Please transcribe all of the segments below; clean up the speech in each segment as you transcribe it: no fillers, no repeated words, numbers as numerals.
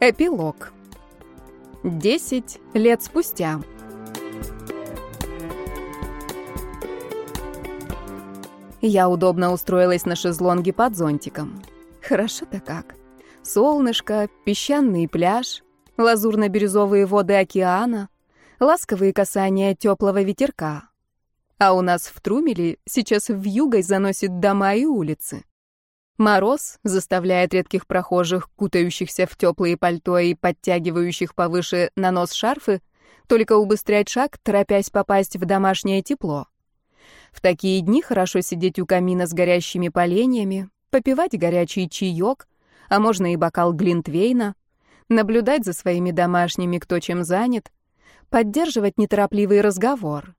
Эпилог. 10 лет спустя. Я удобно устроилась на шезлонге под зонтиком. Хорошо-то как. Солнышко, песчаный пляж, лазурно-бирюзовые воды океана, ласковые касания теплого ветерка. А у нас в Трумеле сейчас вьюгой заносит дома и улицы. Мороз заставляет редких прохожих, кутающихся в теплые пальто и подтягивающих повыше на нос шарфы, только убыстрять шаг, торопясь попасть в домашнее тепло. В такие дни хорошо сидеть у камина с горящими поленьями, попивать горячий чаек, а можно и бокал глинтвейна, наблюдать за своими домашними, кто чем занят, поддерживать неторопливый разговор.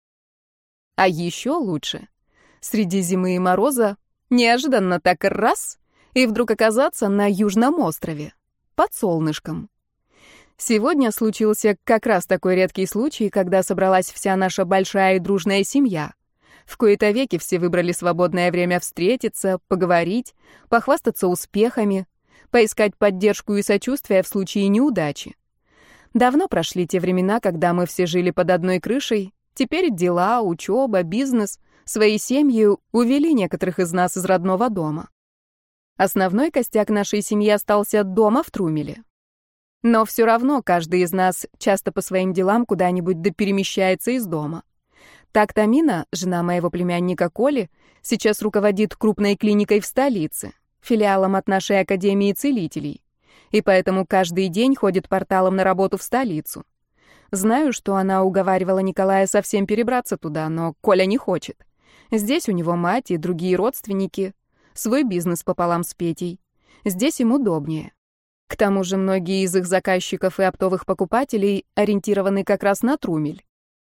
А еще лучше среди зимы и мороза неожиданно так раз и вдруг оказаться на Южном острове, под солнышком. Сегодня случился как раз такой редкий случай, когда собралась вся наша большая и дружная семья. В кои-то веки все выбрали свободное время встретиться, поговорить, похвастаться успехами, поискать поддержку и сочувствие в случае неудачи. Давно прошли те времена, когда мы все жили под одной крышей, теперь дела, учеба, бизнес, свои семьи увели некоторых из нас из родного дома. Основной костяк нашей семьи остался дома в Трумеле. Но все равно каждый из нас часто по своим делам куда-нибудь перемещается из дома. Так Тамина, жена моего племянника Коли, сейчас руководит крупной клиникой в столице, филиалом от нашей Академии целителей, и поэтому каждый день ходит порталом на работу в столицу. Знаю, что она уговаривала Николая совсем перебраться туда, но Коля не хочет. Здесь у него мать и другие родственники, свой бизнес пополам с Петей. Здесь им удобнее. К тому же многие из их заказчиков и оптовых покупателей ориентированы как раз на Трумель.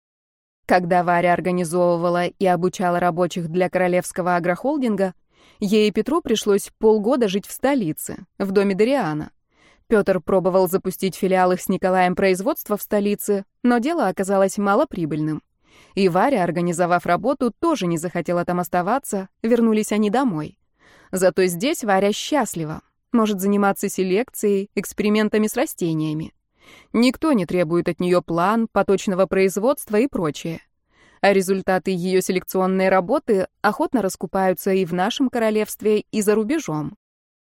Когда Варя организовывала и обучала рабочих для Королевского агрохолдинга, ей и Петру пришлось полгода жить в столице, в доме Дариана. Петр пробовал запустить филиал их с Николаем производства в столице, но дело оказалось малоприбыльным. И Варя, организовав работу, тоже не захотела там оставаться, вернулись они домой. Зато здесь Варя счастлива, может заниматься селекцией, экспериментами с растениями. Никто не требует от нее план, поточного производства и прочее. А результаты ее селекционной работы охотно раскупаются и в нашем королевстве, и за рубежом.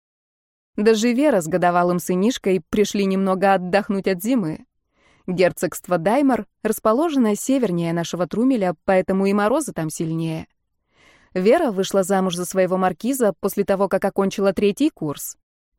Даже Вера с годовалым сынишкой пришли немного отдохнуть от зимы. Герцогство Даймар расположено севернее нашего Трумеля, поэтому и морозы там сильнее. Вера вышла замуж за своего маркиза после того, как окончила 3-й курс.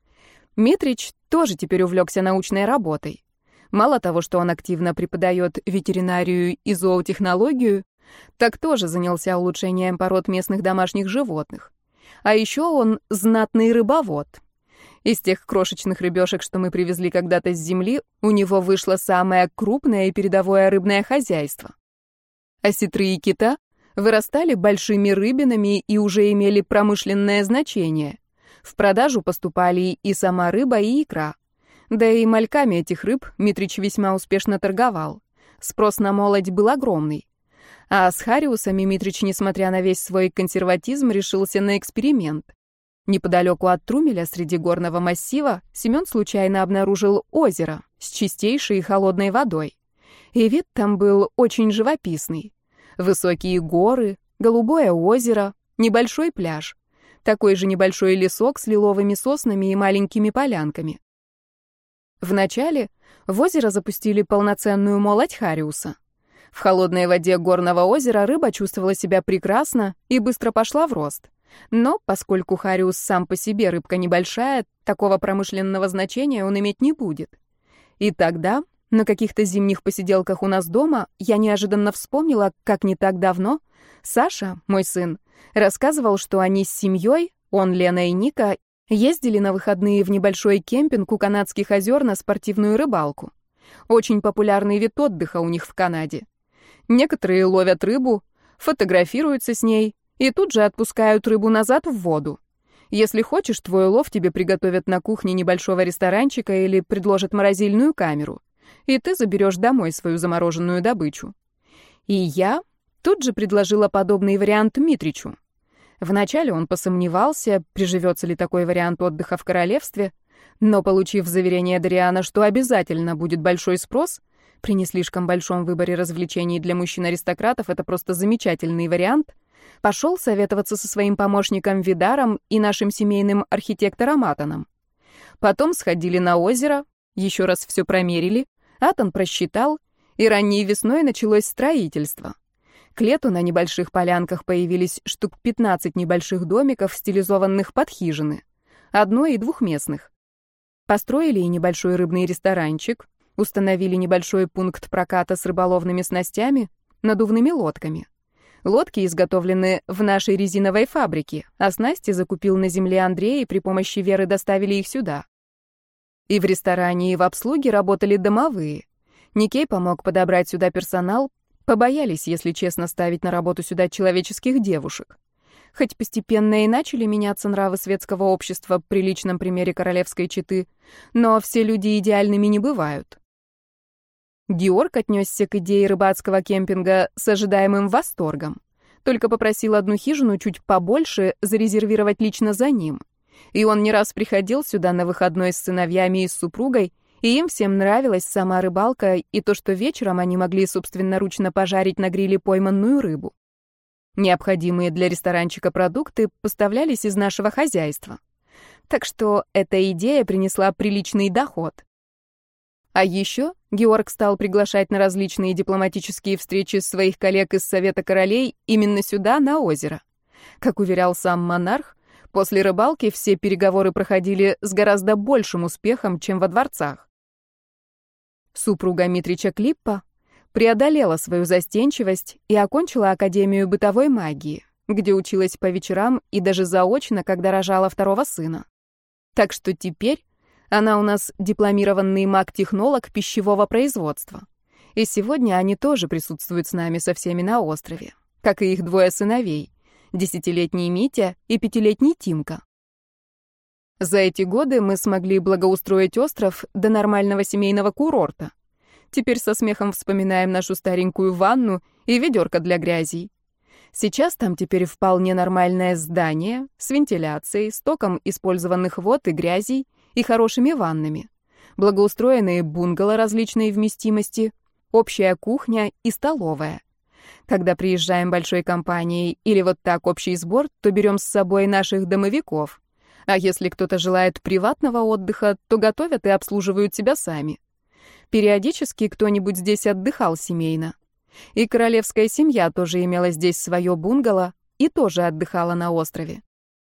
Митрич тоже теперь увлекся научной работой. Мало того, что он активно преподает ветеринарию и зоотехнологию, так тоже занялся улучшением пород местных домашних животных. А еще он знатный рыбовод. Из тех крошечных рыбешек, что мы привезли когда-то с земли, у него вышло самое крупное и передовое рыбное хозяйство. Осетры и кита вырастали большими рыбинами и уже имели промышленное значение. В продажу поступали и сама рыба, и икра. Да и мальками этих рыб Митрич весьма успешно торговал. Спрос на молодь был огромный. А с хариусами Митрич, несмотря на весь свой консерватизм, решился на эксперимент. Неподалеку от Трумеля, среди горного массива, Семен случайно обнаружил озеро с чистейшей и холодной водой. И вид там был очень живописный. Высокие горы, голубое озеро, небольшой пляж. Такой же небольшой лесок с лиловыми соснами и маленькими полянками. Вначале в озеро запустили полноценную молоть хариуса. В холодной воде горного озера рыба чувствовала себя прекрасно и быстро пошла в рост. Но поскольку хариус сам по себе рыбка небольшая, такого промышленного значения он иметь не будет. И тогда, на каких-то зимних посиделках у нас дома, я неожиданно вспомнила, как не так давно Саша, мой сын, рассказывал, что они с семьей, он, Лена и Ника, ездили на выходные в небольшой кемпинг у Канадских озер на спортивную рыбалку. Очень популярный вид отдыха у них в Канаде. Некоторые ловят рыбу, фотографируются с ней и тут же отпускают рыбу назад в воду. Если хочешь, твой улов тебе приготовят на кухне небольшого ресторанчика или предложат морозильную камеру, и ты заберешь домой свою замороженную добычу. И я тут же предложила подобный вариант Митричу. Вначале он посомневался, приживется ли такой вариант отдыха в королевстве, Но, получив заверение Дариана, что обязательно будет большой спрос, при не слишком большом выборе развлечений для мужчин-аристократов это просто замечательный вариант, пошел советоваться со своим помощником Видаром и нашим семейным архитектором Атоном. Потом сходили на озеро, еще раз все промерили, Атон просчитал, и ранней весной началось строительство. К лету на небольших полянках появились штук 15 небольших домиков, стилизованных под хижины, одно- и двухместных. Построили и небольшой рыбный ресторанчик, установили небольшой пункт проката с рыболовными снастями, надувными лодками. Лодки изготовлены в нашей резиновой фабрике, а снасти закупил на земле Андрей, и при помощи Веры доставили их сюда. И в ресторане, и в обслуге работали домовые. Никей помог подобрать сюда персонал, побоялись, если честно, ставить на работу сюда человеческих девушек. Хоть постепенно и начали меняться нравы светского общества при личном примере королевской четы, но все люди идеальными не бывают. Георг отнесся к идее рыбацкого кемпинга с ожидаемым восторгом. Только попросил одну хижину чуть побольше зарезервировать лично за ним. И он не раз приходил сюда на выходной с сыновьями и с супругой, и им всем нравилась сама рыбалка и то, что вечером они могли собственноручно пожарить на гриле пойманную рыбу. Необходимые для ресторанчика продукты поставлялись из нашего хозяйства. Так что эта идея принесла приличный доход. А еще Георг стал приглашать на различные дипломатические встречи своих коллег из Совета королей именно сюда, на озеро. Как уверял сам монарх, после рыбалки все переговоры проходили с гораздо большим успехом, чем во дворцах. Супруга Митрича Клиппа преодолела свою застенчивость и окончила Академию бытовой магии, где училась по вечерам и даже заочно, когда рожала второго сына. Так что теперь она у нас дипломированный маг-технолог пищевого производства. И сегодня они тоже присутствуют с нами со всеми на острове, как и их двое сыновей, 10-летний Митя и 5-летний Тимка. За эти годы мы смогли благоустроить остров до нормального семейного курорта. Теперь со смехом вспоминаем нашу старенькую ванну и ведерко для грязей. Сейчас там теперь вполне нормальное здание с вентиляцией, стоком использованных вод и грязей и хорошими ваннами, благоустроенные бунгало различной вместимости, общая кухня и столовая. Когда приезжаем большой компанией или вот так общий сбор, то берем с собой наших домовиков. А если кто-то желает приватного отдыха, то готовят и обслуживают себя сами. Периодически кто-нибудь здесь отдыхал семейно. И королевская семья тоже имела здесь свое бунгало и тоже отдыхала на острове.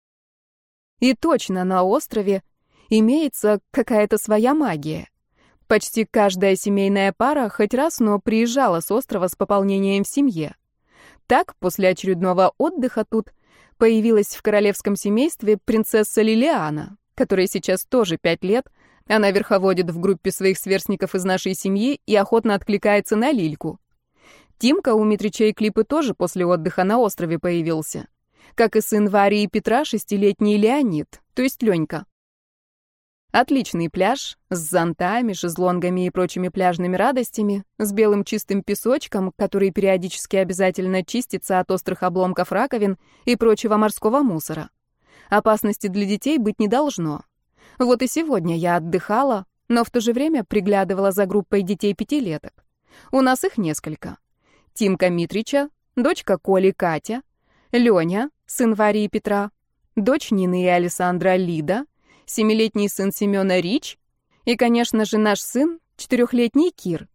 И точно на острове имеется какая-то своя магия. Почти каждая семейная пара хоть раз, но приезжала с острова с пополнением в семье. Так, после очередного отдыха тут появилась в королевском семействе принцесса Лилиана, которой сейчас тоже 5 лет. Она верховодит в группе своих сверстников из нашей семьи и охотно откликается на Лильку. Тимка у Митрича и Клипы тоже после отдыха на острове появился. Как и сын Вари и Петра, 6-летний Леонид, то есть Ленька. Отличный пляж с зонтами, шезлонгами и прочими пляжными радостями, с белым чистым песочком, который периодически обязательно чистится от острых обломков раковин и прочего морского мусора. Опасности для детей быть не должно. Вот и сегодня я отдыхала, но в то же время приглядывала за группой детей-пятилеток. У нас их несколько. Тимка Митрича, дочка Коли Катя, Леня, сын Вари и Петра, дочь Нины и Александра Лида, 7-летний сын Семена Рич и, конечно же, наш сын, 4-летний Кир.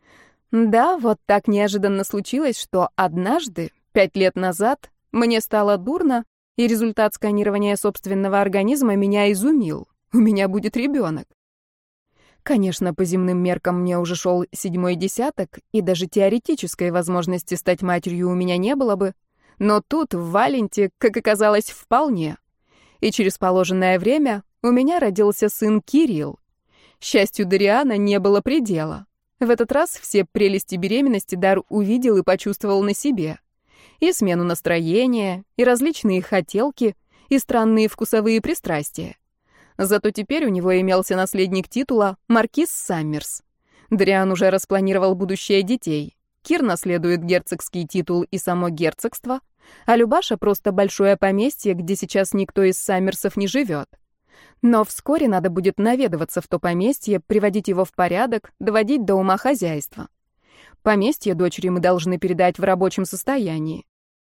Да, вот так неожиданно случилось, что однажды, 5 лет назад, мне стало дурно, и результат сканирования собственного организма меня изумил. У меня будет ребенок. Конечно, по земным меркам мне уже шел 7-й десяток, и даже теоретической возможности стать матерью у меня не было бы, но тут, в Валенте, как оказалось, вполне. И через положенное время у меня родился сын Кирилл. Счастью Дариана не было предела. В этот раз все прелести беременности Дар увидел и почувствовал на себе. И смену настроения, и различные хотелки, и странные вкусовые пристрастия. Зато теперь у него имелся наследник титула маркиз Саммерс. Дариан уже распланировал будущее детей. Кир наследует герцогский титул и само герцогство, а Любаша просто большое поместье, где сейчас никто из Саммерсов не живет. Но вскоре надо будет наведываться в то поместье, приводить его в порядок, доводить до ума хозяйства. Поместье дочери мы должны передать в рабочем состоянии.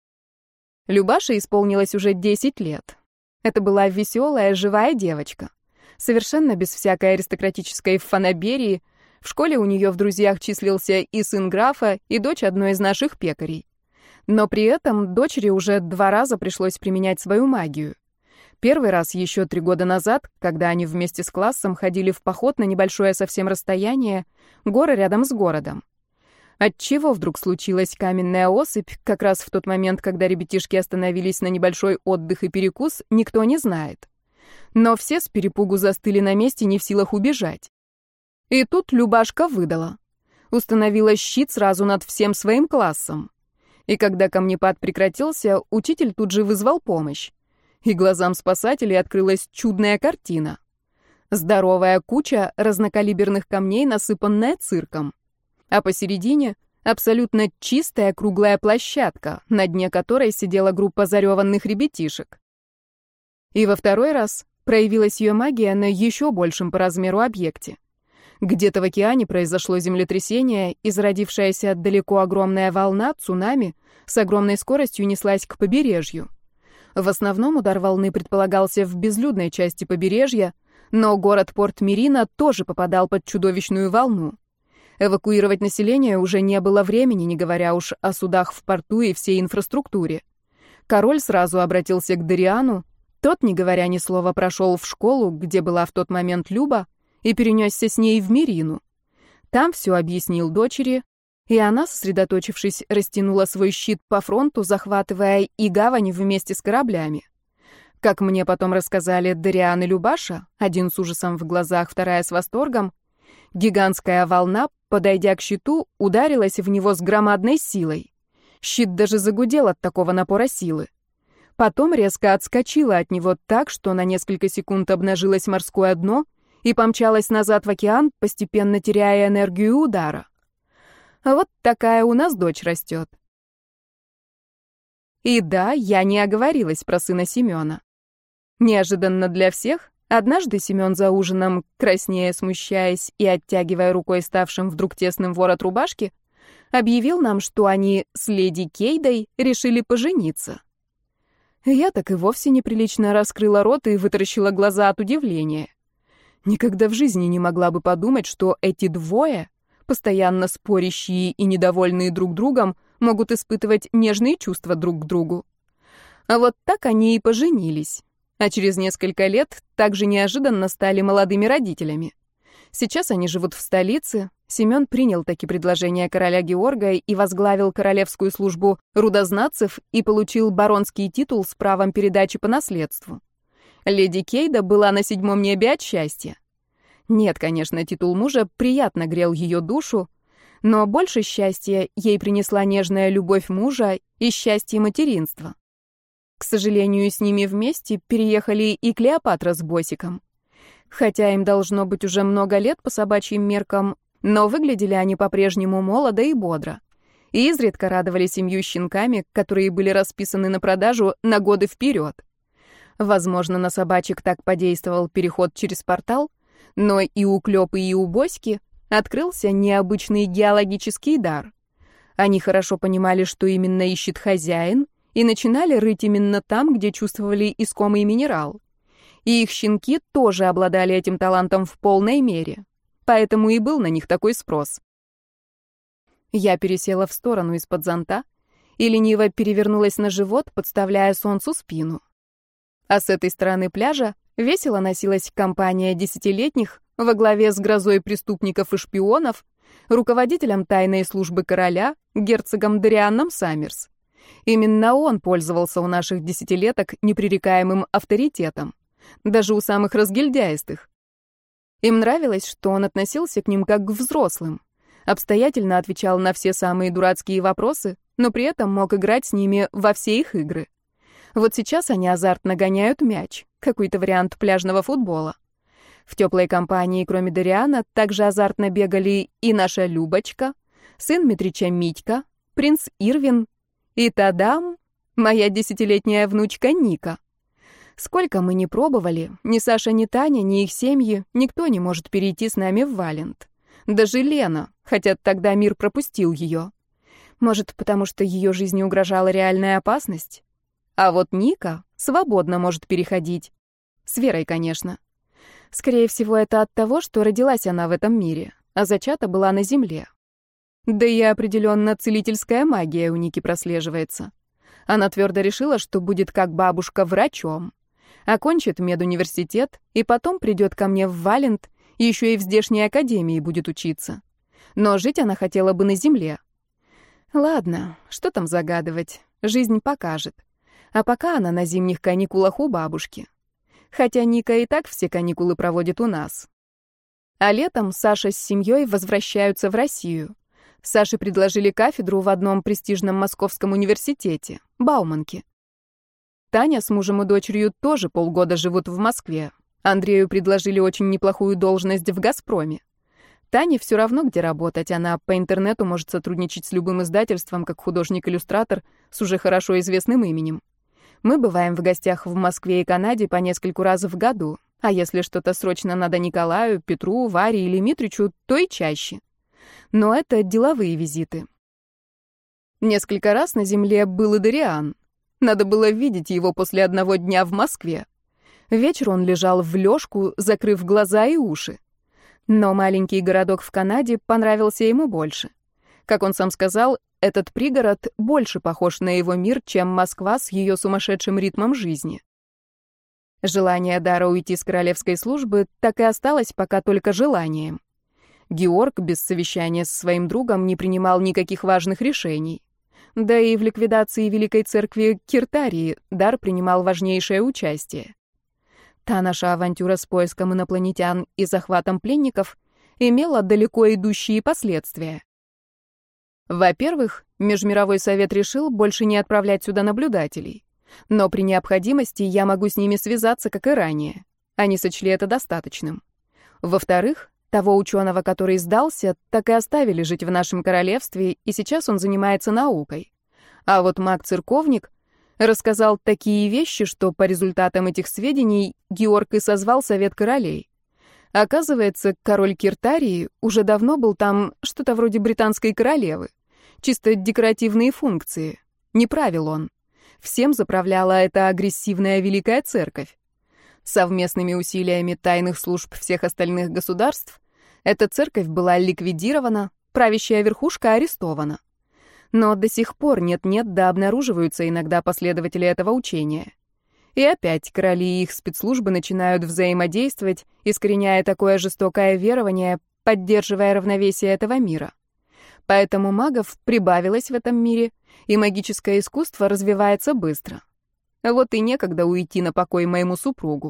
Любаше исполнилось уже 10 лет. Это была веселая, живая девочка. Совершенно без всякой аристократической фанаберии. В школе у нее в друзьях числился и сын графа, и дочь одной из наших пекарей. Но при этом дочери уже 2 раза пришлось применять свою магию. Первый раз еще 3 года назад, когда они вместе с классом ходили в поход на небольшое совсем расстояние, горы рядом с городом. Отчего вдруг случилась каменная осыпь, как раз в тот момент, когда ребятишки остановились на небольшой отдых и перекус, никто не знает. Но все с перепугу застыли на месте, не в силах убежать. И тут Любашка выдала. Установила щит сразу над всем своим классом. И когда камнепад прекратился, учитель тут же вызвал помощь. И глазам спасателей открылась чудная картина. Здоровая куча разнокалиберных камней, насыпанная цирком. А посередине абсолютно чистая круглая площадка, на дне которой сидела группа зареванных ребятишек. И во второй раз проявилась ее магия на еще большем по размеру объекте. Где-то в океане произошло землетрясение, и зародившаяся далеко огромная волна, цунами, с огромной скоростью неслась к побережью. В основном удар волны предполагался в безлюдной части побережья, но город Порт-Мерино тоже попадал под чудовищную волну. Эвакуировать население уже не было времени, не говоря уж о судах в порту и всей инфраструктуре. Король сразу обратился к Дариану, тот, не говоря ни слова, прошел в школу, где была в тот момент Люба, и перенесся с ней в Мерину. Там все объяснил дочери, и она, сосредоточившись, растянула свой щит по фронту, захватывая и гавань вместе с кораблями. Как мне потом рассказали Дариан и Любаша, один с ужасом в глазах, вторая с восторгом, гигантская волна, подойдя к щиту, ударилась в него с громадной силой. Щит даже загудел от такого напора силы. Потом резко отскочила от него так, что на несколько секунд обнажилось морское дно и помчалась назад в океан, постепенно теряя энергию удара. А вот такая у нас дочь растет. И да, я не оговорилась про сына Семена. Неожиданно для всех, однажды Семен за ужином, краснея, смущаясь и оттягивая рукой ставшим вдруг тесным ворот рубашки, объявил нам, что они с леди Кейдой решили пожениться. Я так и вовсе неприлично раскрыла рот и вытаращила глаза от удивления. Никогда в жизни не могла бы подумать, что эти двое, постоянно спорящие и недовольные друг другом, могут испытывать нежные чувства друг к другу. А вот так они и поженились. А через несколько лет также неожиданно стали молодыми родителями. Сейчас они живут в столице. Семен принял таки предложение короля Георга и возглавил королевскую службу рудознатцев и получил баронский титул с правом передачи по наследству. Леди Кейда была на 7-м небе от счастья. Нет, конечно, титул мужа приятно грел ее душу, но больше счастья ей принесла нежная любовь мужа и счастье материнства. К сожалению, с ними вместе переехали и Клеопатра с Босиком. Хотя им должно быть уже много лет по собачьим меркам, но выглядели они по-прежнему молодо и бодро. И изредка радовали семью щенками, которые были расписаны на продажу на годы вперед. Возможно, на собачек так подействовал переход через портал, но и у Клёпы, и у Боськи открылся необычный геологический дар. Они хорошо понимали, что именно ищет хозяин, и начинали рыть именно там, где чувствовали искомый минерал. И их щенки тоже обладали этим талантом в полной мере. Поэтому и был на них такой спрос. Я пересела в сторону из-под зонта и лениво перевернулась на живот, подставляя солнцу спину. А с этой стороны пляжа весело носилась компания 10-летних во главе с грозой преступников и шпионов, руководителем тайной службы короля, герцогом Дарианом Саммерс. Именно он пользовался у наших 10-леток непререкаемым авторитетом, даже у самых разгильдяистых. Им нравилось, что он относился к ним как к взрослым, обстоятельно отвечал на все самые дурацкие вопросы, но при этом мог играть с ними во все их игры. Вот сейчас они азартно гоняют мяч, какой-то вариант пляжного футбола. В теплой компании, кроме Дариана, также азартно бегали и наша Любочка, сын Митрича Митька, принц Ирвин и тадам, моя 10-летняя внучка Ника. Сколько мы ни пробовали, ни Саша, ни Таня, ни их семьи, никто не может перейти с нами в Валент. Даже Лена, хотя тогда мир пропустил ее. Может, потому что ее жизни угрожала реальная опасность? А вот Ника свободно может переходить. С Верой, конечно. Скорее всего, это от того, что родилась она в этом мире, а зачата была на Земле. Да и определенно целительская магия у Ники прослеживается. Она твердо решила, что будет как бабушка врачом. Окончит медуниверситет и потом придет ко мне в Валент, и еще и в здешней академии будет учиться. Но жить она хотела бы на Земле. Ладно, что там загадывать, жизнь покажет. А пока она на зимних каникулах у бабушки. Хотя Ника и так все каникулы проводит у нас. А летом Саша с семьей возвращаются в Россию. Саше предложили кафедру в одном престижном московском университете, Бауманке. Таня с мужем и дочерью тоже полгода живут в Москве. Андрею предложили очень неплохую должность в «Газпроме». Тане все равно, где работать, она по интернету может сотрудничать с любым издательством, как художник-иллюстратор с уже хорошо известным именем. Мы бываем в гостях в Москве и Канаде по нескольку раз в году, а если что-то срочно надо Николаю, Петру, Варе или Митричу, то и чаще. Но это деловые визиты. Несколько раз на Земле был и Дариан. Надо было видеть его после одного дня в Москве. Вечер он лежал в лёжку, закрыв глаза и уши. Но маленький городок в Канаде понравился ему больше. Как он сам сказал, этот пригород больше похож на его мир, чем Москва с ее сумасшедшим ритмом жизни. Желание Дара уйти с королевской службы так и осталось пока только желанием. Георг без совещания с своим другом не принимал никаких важных решений. Да и в ликвидации Великой Церкви Киртарии Дар принимал важнейшее участие. Та наша авантюра с поиском инопланетян и захватом пленников имела далеко идущие последствия. Во-первых, Межмировой совет решил больше не отправлять сюда наблюдателей. Но при необходимости я могу с ними связаться, как и ранее. Они сочли это достаточным. Во-вторых, того ученого, который сдался, так и оставили жить в нашем королевстве, и сейчас он занимается наукой. А вот маг-церковник рассказал такие вещи, что по результатам этих сведений Георг и созвал совет королей. Оказывается, король Киртарии уже давно был там что-то вроде британской королевы. Чисто декоративные функции. Не правил он. Всем заправляла эта агрессивная Великая Церковь. Совместными усилиями тайных служб всех остальных государств эта церковь была ликвидирована, правящая верхушка арестована. Но до сих пор нет-нет, да обнаруживаются иногда последователи этого учения. И опять короли и их спецслужбы начинают взаимодействовать, искореняя такое жестокое верование, поддерживая равновесие этого мира. Поэтому магов прибавилось в этом мире, и магическое искусство развивается быстро. Вот и некогда уйти на покой моему супругу.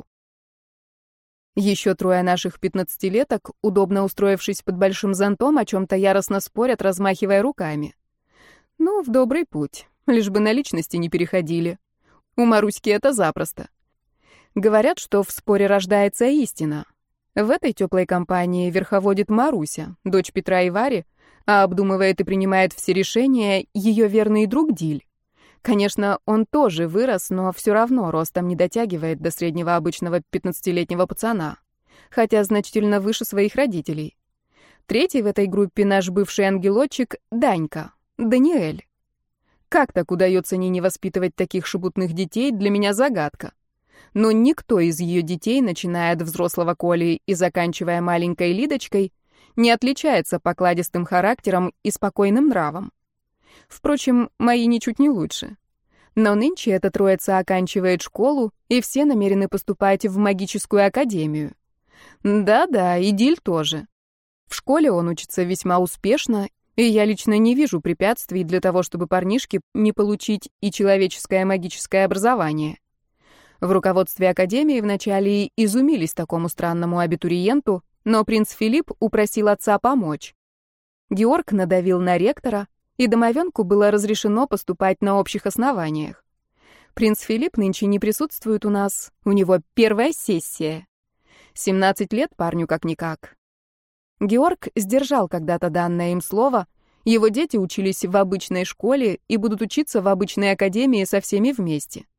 Еще трое наших 15-леток, удобно устроившись под большим зонтом, о чем-то яростно спорят, размахивая руками. Ну, в добрый путь, лишь бы на личности не переходили. У Маруськи это запросто. Говорят, что в споре рождается истина. В этой теплой компании верховодит Маруся, дочь Петра и Вари, а обдумывает и принимает все решения ее верный друг Диль. Конечно, он тоже вырос, но все равно ростом не дотягивает до среднего обычного 15-летнего пацана, хотя значительно выше своих родителей. Третий в этой группе наш бывший ангелочек Данька, Даниэль. Как так удается Нине воспитывать таких шебутных детей, для меня загадка. Но никто из ее детей, начиная от взрослого Коли и заканчивая маленькой Лидочкой, не отличается покладистым характером и спокойным нравом. Впрочем, мои ничуть не лучше. Но нынче эта троица оканчивает школу, и все намерены поступать в магическую академию. Да-да, и Диль тоже. В школе он учится весьма успешно, и я лично не вижу препятствий для того, чтобы парнишке не получить и человеческое магическое образование. В руководстве академии вначале изумились такому странному абитуриенту, но принц Филипп упросил отца помочь. Георг надавил на ректора, и домовенку было разрешено поступать на общих основаниях. Принц Филипп нынче не присутствует у нас, у него первая сессия. 17 лет парню как-никак. Георг сдержал когда-то данное им слово, его дети учились в обычной школе и будут учиться в обычной академии со всеми вместе.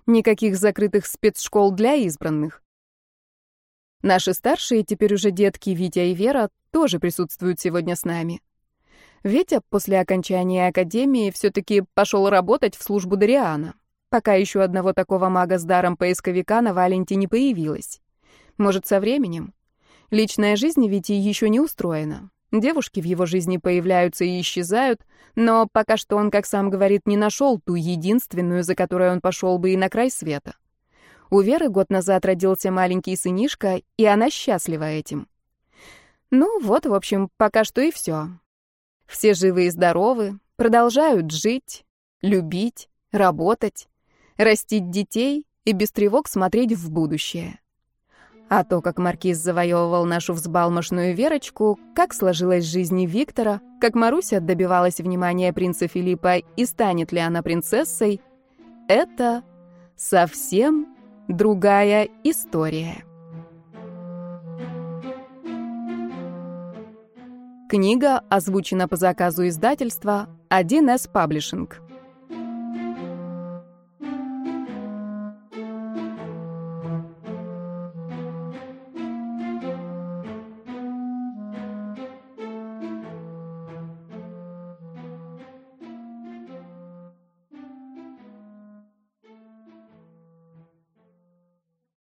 Никаких закрытых спецшкол для избранных. Наши старшие, теперь уже детки Витя и Вера, тоже присутствуют сегодня с нами. Витя после окончания академии все-таки пошел работать в службу Дариана, пока еще одного такого мага с даром поисковика на Валенте не появилось. Может, со временем? Личная жизнь Вити еще не устроена. Девушки в его жизни появляются и исчезают, но пока что он, как сам говорит, не нашел ту единственную, за которой он пошел бы и на край света. У Веры год назад родился маленький сынишка, и она счастлива этим. Ну вот, в общем, пока что и все. Все живы и здоровы, продолжают жить, любить, работать, растить детей и без тревог смотреть в будущее. А то, как маркиз завоевывал нашу взбалмошную Верочку, как сложилась жизнь Виктора, как Маруся добивалась внимания принца Филиппа и станет ли она принцессой, это совсем другая история. Книга озвучена по заказу издательства 1С Паблишинг.